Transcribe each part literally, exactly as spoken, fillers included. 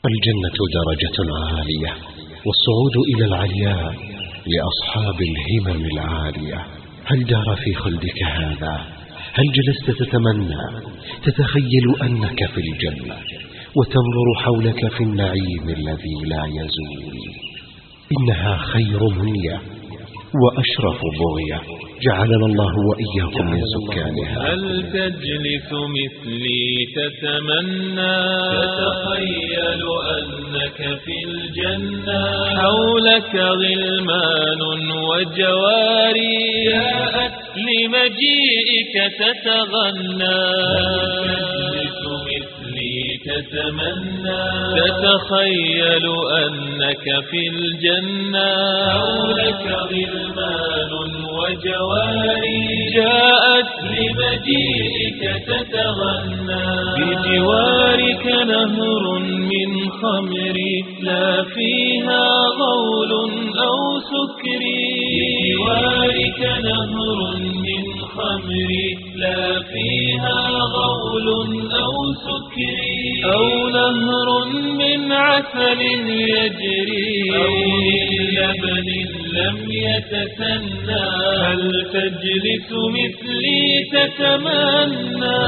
الجنة درجة عالية، والصعود إلى العلياء لأصحاب الهمم العالية. هل دار في خلدك هذا؟ هل جلست تتمنى تتخيل أنك في الجنة وتنظر حولك في النعيم الذي لا يزول؟ إنها خير منية وأشرف بغية، جعلنا الله وإياكم من سكانها. هل تجلس مثلي تتمنى تتخيل أنك في الجنة حولك غلمان وجواري جاءت لمجيئك تتغنى؟ تجلس مثلي تتمنى تتخيل أنك في الجنة حولك غلمان وجواري جاءت لمجيئك تتغنى؟ بجوارك نهر من خمر لا فيها غول أو سكر. بجوارك نهر من خمر لا فيها غول أو سكر، أو نهر من عسل يجري، أو من لبن لم يتسنى. هل تجلس مثلي تتمنى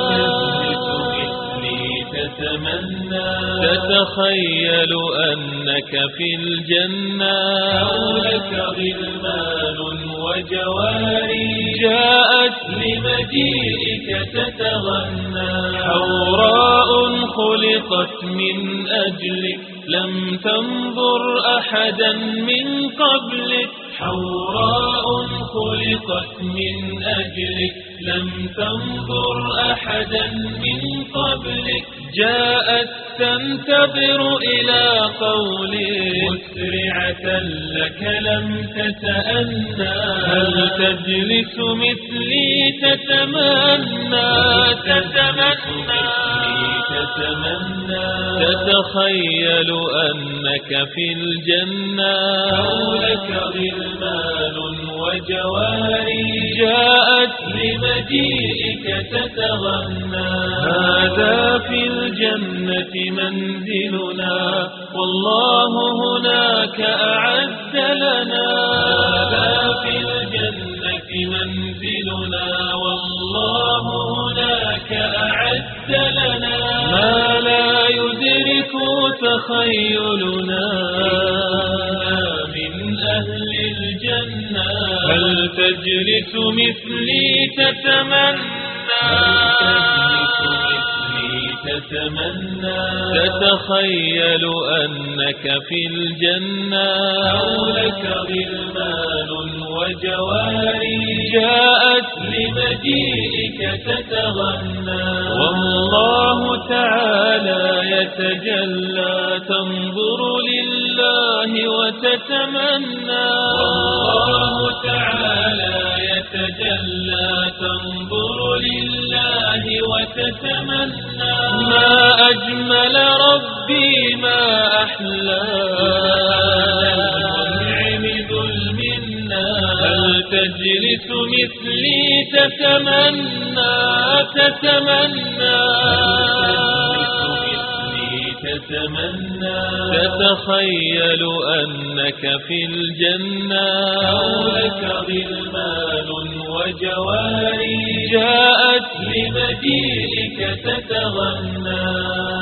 تتمنى تتخيل أنك في الجنة حولك غلمان وجواري جاءت لمجيئك تتغنى؟ حوراء خلقت من أجلك لم تنظر أحدا من قبلك. حوراء خلقت من أجلك لم تنظر أحدا من قبلك. جاءت تنتظر إلى قولي مسرعة لك لم تتأنى. هل تجلس مثلي تتمنى تتمنى تتمنى تتخيل أنك في الجنة حولك غلمان وجواري جاءت لمجيئك تتغنى؟ هذا في الجنة منزلنا والله هناك أعد لنا. هذا في الجنة منزلنا والله هناك أعد لنا ما لا يدرك تخيلنا من أهل الجنة. هل تجلس مثلي تتمنى تتمنى تتخيل أنك في الجنة حولك غلمان وجواري جاءت لمجيئك تتغنى؟ والله تعالى يتجلى تنظر لله وتتمنى. والله تعالى يتجلى تنظر لله وتتمنى. ما أجمل ربي ما أحلى المنعم ذو المنى. هل تجلس مثلي تتمنى تتمنى تتمنى تتخيل أنك في الجنة حولك غلمان وجواري جاءت لمجيئك تتغنى؟